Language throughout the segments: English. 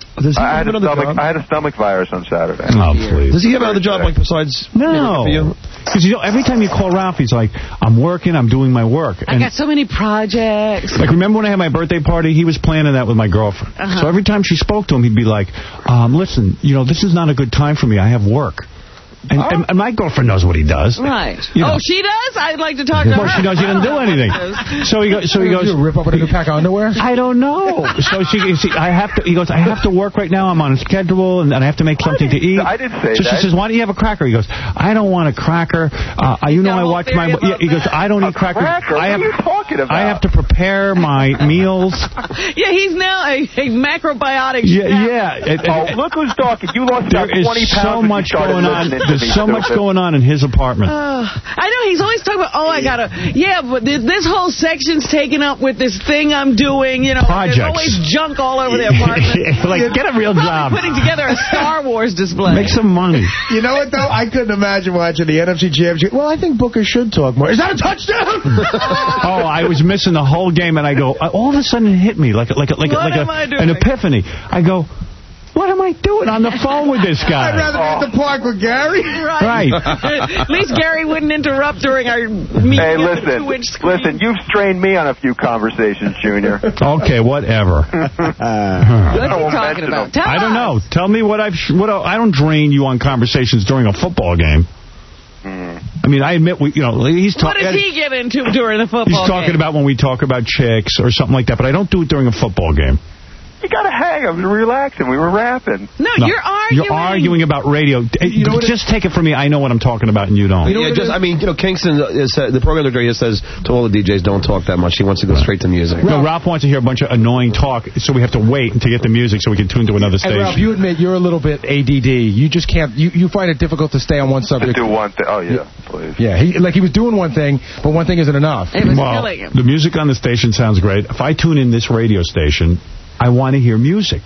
Does he I had a stomach virus on Saturday. Oh, please. Does he have another job, like, besides... No. Because, every time you call Ralph, he's like, I'm working, I'm doing my work. I got so many projects. Like, remember when I had my birthday party? He was planning that with my girlfriend. So every time she spoke to him, he'd be like, listen, this is not a good time for me. I have work. And my girlfriend knows what he does. Right. Oh, she does? I'd like to talk to her. Well, she knows he doesn't do anything. So he goes... You rip up a new pack of underwear? I don't know. So he goes, I have to work right now. I'm on a schedule, and I have to make something to eat. I didn't say so that. she says, why don't you have a cracker? He goes, I don't want a cracker. I watch my... Yeah, he goes, I don't eat crackers. What are you talking about? I have to prepare my meals. Yeah, he's now a macrobiotic chef. Yeah. Look who's talking. You lost about 20 pounds. There is so much going on. There's so much going on in his apartment. I know. He's always talking about, I got to... Yeah, but this whole section's taken up with this thing I'm doing. Projects. There's always junk all over the apartment. Like, get a real job. Putting together a Star Wars display. Make some money. You know what, though? I couldn't imagine watching the NFC Championship. Well, I think Booker should talk more. Is that a touchdown? I was missing the whole game, and I go, all of a sudden it hit me like an epiphany. I go, what am I doing on the phone with this guy? I'd rather be at the park with Gary. Right. At least Gary wouldn't interrupt during our meeting. Hey, listen, you've strained me on a few conversations, Junior. Okay, whatever. What's he talking about? I don't know. Tell me what I don't drain you on conversations during a football game. I mean, I admit, he's talking... What does he get into during the football game? He's talking about when we talk about chicks or something like that, but I don't do it during a football game. You got to hang. I was relaxing. We were rapping. No, you're arguing. You're arguing about radio. Just take it from me. I know what I'm talking about, and you don't. Kingston, the program director says to all the DJs, don't talk that much. He wants to go straight to music. No, Ralph wants to hear a bunch of annoying talk, so we have to wait to get the music so we can tune to another station. And Ralph, you admit you're a little bit ADD. You just can't. You find it difficult to stay on one subject. Do one thing. Oh, yeah, please. Yeah, he was doing one thing, but one thing isn't enough. It was killing him. The music on the station sounds great. If I tune in this radio station, I want to hear music.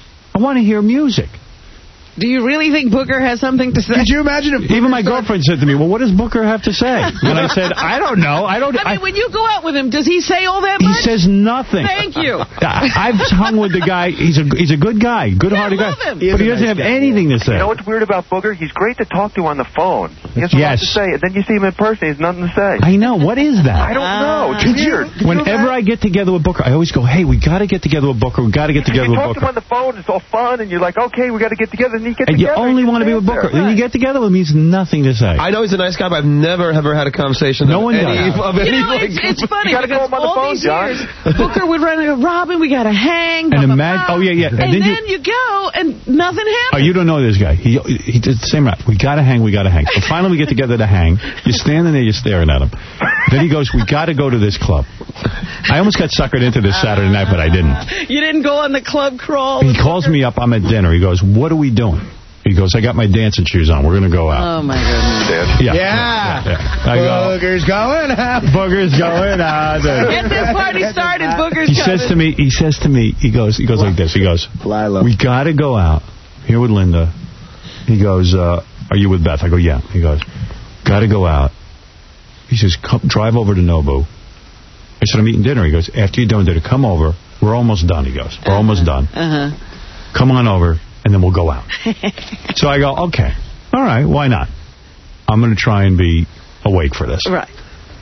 Do you really think Booker has something to say? Could you imagine if even my girlfriend said to me, well, what does Booker have to say? And I said, I don't know. I mean, when you go out with him, does he say all that much? He says nothing. Thank you. I've hung with the guy. He's a good guy, good-hearted guy. Him. But he doesn't have anything to say. You know what's weird about Booker? He's great to talk to on the phone. He has a lot to say. And then you see him in person, he has nothing to say. I know. What is that? I don't know. It's weird. Whenever I get together with Booker, I always go, hey, we got to get together with Booker. We got to get together with Booker. You talk to him on the phone, it's all fun, and you're like, okay, we got to get together, and you get together. You only want to be with Booker. Then you get together with him, he's nothing to say. I know he's a nice guy, but I've never ever had a conversation. No one does. It's funny because all these years, Booker would run and go, Robin, we got to hang. And imagine, And then you go, and nothing happens. Oh, you don't know this guy. He did the same rap. We got to hang, we got to hang. So finally we get together to hang. You're standing there, you're staring at him. Then he goes, we got to go to this club. I almost got suckered into this Saturday night, but I didn't. You didn't go on the club crawl? He calls me up. I'm at dinner. He goes, what are we doing? He goes, I got my dancing shoes on. We're going to go out. Oh, my goodness. Yeah. Booger's going out. Booger's going out. Get this party started. Booger's He says to me, he goes like this. He goes, we got to go out here with Linda. He goes, are you with Beth? I go, yeah. He goes, got to go out. He says, drive over to Nobu. I said, I'm eating dinner. He goes, after you're done dinner, come over. We're almost done, he goes. We're almost done. Come on over, and then we'll go out. So I go, okay. All right, why not? I'm going to try and be awake for this. Right.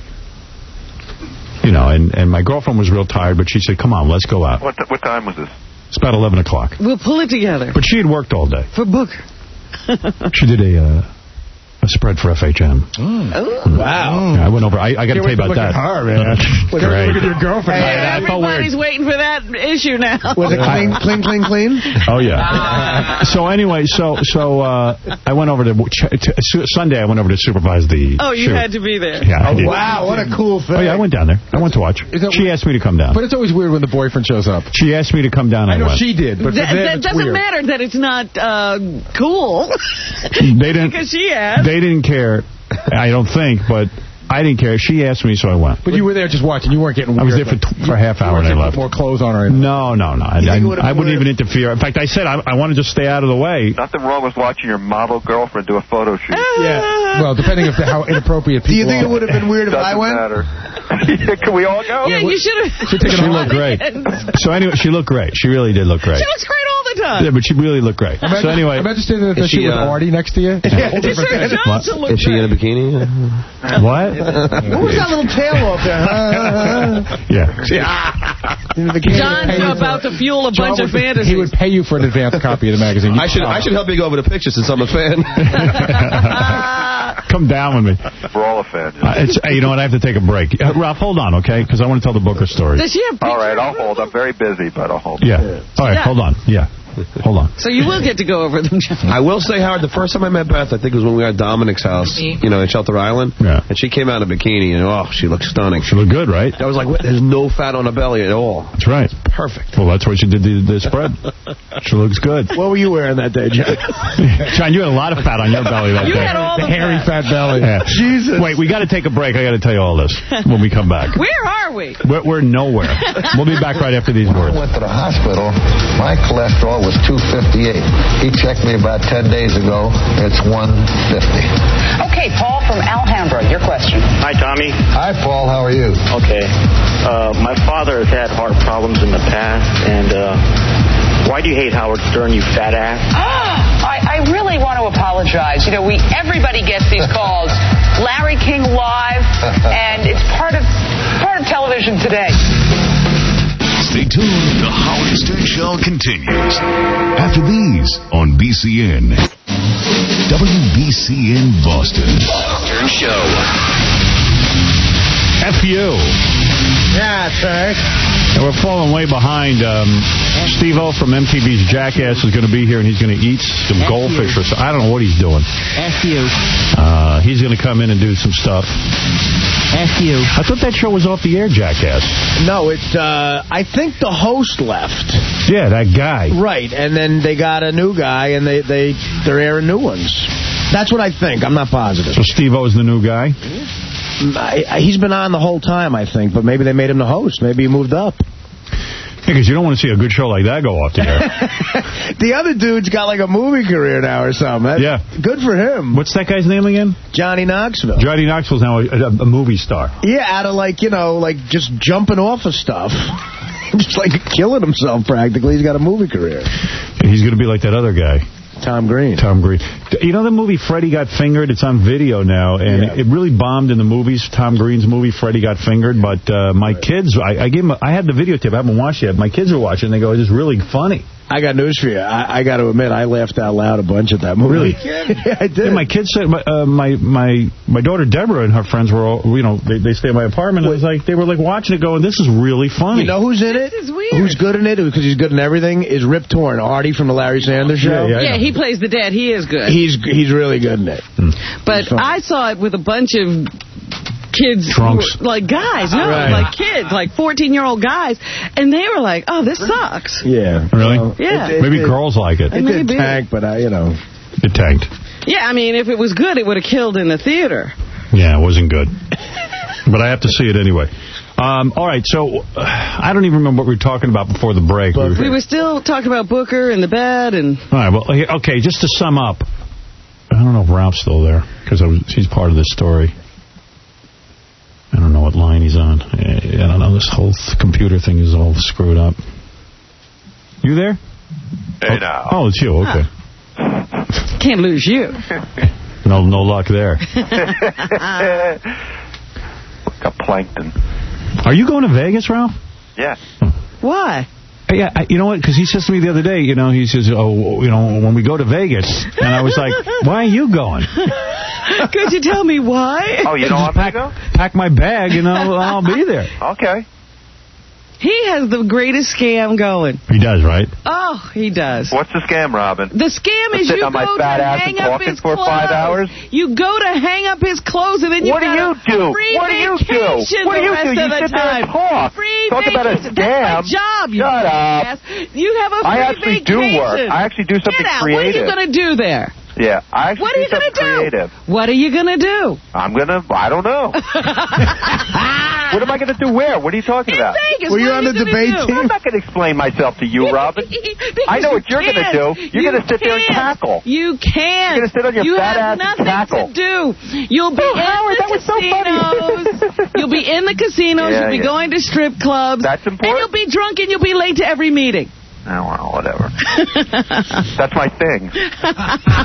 And my girlfriend was real tired, but she said, come on, let's go out. What time was this? It's about 11 o'clock. We'll pull it together. But she had worked all day. For Booker. She did a spread for FHM. Wow. Yeah, I went over. I got to tell you about that. Her, man. Great. Look at your girlfriend. Everybody's waiting for that issue now. Was it clean? Oh, yeah. So anyway, I went over to Sunday. I went over to supervise the you had to be there. Yeah, wow, what a cool thing. Oh, yeah, I went down there. I went to watch. She asked me to come down. But it's always weird when the boyfriend shows up. She asked me to come down. I know she did, but that doesn't matter that it's not cool. They didn't. Because she asked. They didn't care, I don't think, but I didn't care. She asked me, so I went. But you were there just watching. You weren't getting weird. I was there for a half hour and I left. More clothes on her. No. I wouldn't even interfere. In fact, I said I want to just stay out of the way. Nothing wrong with watching your model girlfriend do a photo shoot. Yeah. Well, depending on how inappropriate people are. Do you think it would have been weird if I went? Can we all go? Yeah, you should have. She looked great. So anyway, she looked great. She really did look great. She looks great all the time. Yeah, but she really looked great. So anyway. Imagine standing at the shoot with Artie next to you. Is she in a bikini? What? What was that little tail off there? John's about to fuel a bunch of fantasies. He would pay you for an advance copy of the magazine. I should help you go over the picture since I'm a fan. Come down with me. We're all a fan. You know what? I have to take a break. Ralph, hold on, okay? Because I want to tell the Booker story. Does she have pictures? All right, I'll hold. I'm very busy, but I'll hold. Yeah. All right, hold on. Yeah. Hold on. So you will get to go over them, John. I will say, Howard, the first time I met Beth, I think it was when we were at Dominic's house, in Shelter Island. Yeah. And she came out in a bikini, and she looked stunning. She looked good, right? I was like, there's no fat on her belly at all. That's right. Perfect. Well, that's why she did the spread. She looks good. What were you wearing that day, John? John, you had a lot of fat on your belly that day. You had all the hairy fat belly. Yeah. Jesus. Wait, we got to take a break. I got to tell you all this when we come back. Where are we? We're nowhere. We'll be back right after these words. I went to the hospital. My cholesterol was 258. He checked me about 10 days ago. It's 150. Okay, Paul from Alhambra, your question. Hi, Tommy. Hi, Paul. How are you? Okay. My father has had heart problems in the past, and why do you hate Howard Stern, you fat ass? I really want to apologize. Everybody gets these calls. Larry King Live, and it's part of television today. Stay tuned. The Howard Stern Show continues after these on BCN. WBCN Boston. Stern Show. F.U. Yeah, that's right. And we're falling way behind. Steve-O from MTV's Jackass is going to be here, and he's going to eat some goldfish or something. I don't know what he's doing. F.U. He's going to come in and do some stuff. F.U. I thought that show was off the air, Jackass. No, I think the host left. Yeah, that guy. Right, and then they got a new guy, and they're airing new ones. That's what I think. I'm not positive. So Steve-O is the new guy? He's been on the whole time, I think, but maybe they made him the host. Maybe he moved up. Because you don't want to see a good show like that go off the air. The other dude's got like a movie career now or something. Good for him. What's that guy's name again? Johnny Knoxville. Johnny Knoxville's now a movie star. Yeah, out of just jumping off of stuff. Just like killing himself practically. He's got a movie career. He's going to be like that other guy. Tom Green. You know the movie Freddy Got Fingered? It's on video now, and it really bombed in the movies. Tom Green's movie, Freddy Got Fingered. But my kids, I had the videotape. I haven't watched it yet. My kids are watching, and they go, "It's really funny." I got news for you. I got to admit, I laughed out loud a bunch at that movie. Really? Yeah, I did. Yeah, my kids said, my daughter Deborah and her friends were all, they stay in my apartment. And they were watching it going, this is really funny. You know who's in it? This is weird. Who's good in it? Because he's good in everything. Is Rip Torn, Artie from the Larry Sanders Show. Yeah, he plays the dad. He is good. He's really good in it. But I saw it with a bunch of kids, drunks, guys, like kids, like 14-year-old guys, and they were like, "Oh, this sucks." Yeah, really? Yeah, maybe girls like it. It did tank, but it tanked. Yeah, I mean, if it was good, it would have killed in the theater. Yeah, it wasn't good, but I have to see it anyway. All right, so I don't even remember what we were talking about before the break. We were still talking about Booker and the bed, and all right. Well, okay, just to sum up, I don't know if Ralph's still there because he's part of this story. I don't know what line he's on. I don't know. This whole computer thing is all screwed up. You there? Hey, now. Oh, it's you. Okay. Can't lose you. No luck there. Got plankton. Are you going to Vegas, Ralph? Yeah. Why? Yeah, you know what? Because he says to me the other day, he says, when we go to Vegas. And I was like, why are you going? Could you tell me why? Oh, you don't want me to go? Pack my bag and I'll be there. Okay. He has the greatest scam going. He does, right? Oh, he does. What's the scam, Robin? The scam is you go to hang up his clothes. 5 hours? You go to hang up his clothes and then you got a free vacation the rest of the time. Free talk about a scam. That's my job, you Shut up. ass. You have a free vacation. I actually do work. I actually do something creative. What are you going to do there? Yeah, I actually what are you going to do? Creative. What are you going to do? I don't know. What am I going to do where? What are you talking about? Vegas. Were you on the debate team? I'm not going to explain myself to you, Robin. I know what you're going to do. You're going to sit there and cackle. You can't. You're going to sit on your fat ass and cackle. You have nothing to do. You'll be in the casinos. You'll be in the casinos. You'll be going to strip clubs. That's important. And you'll be drunk and you'll be late to every meeting. well, whatever. That's my thing.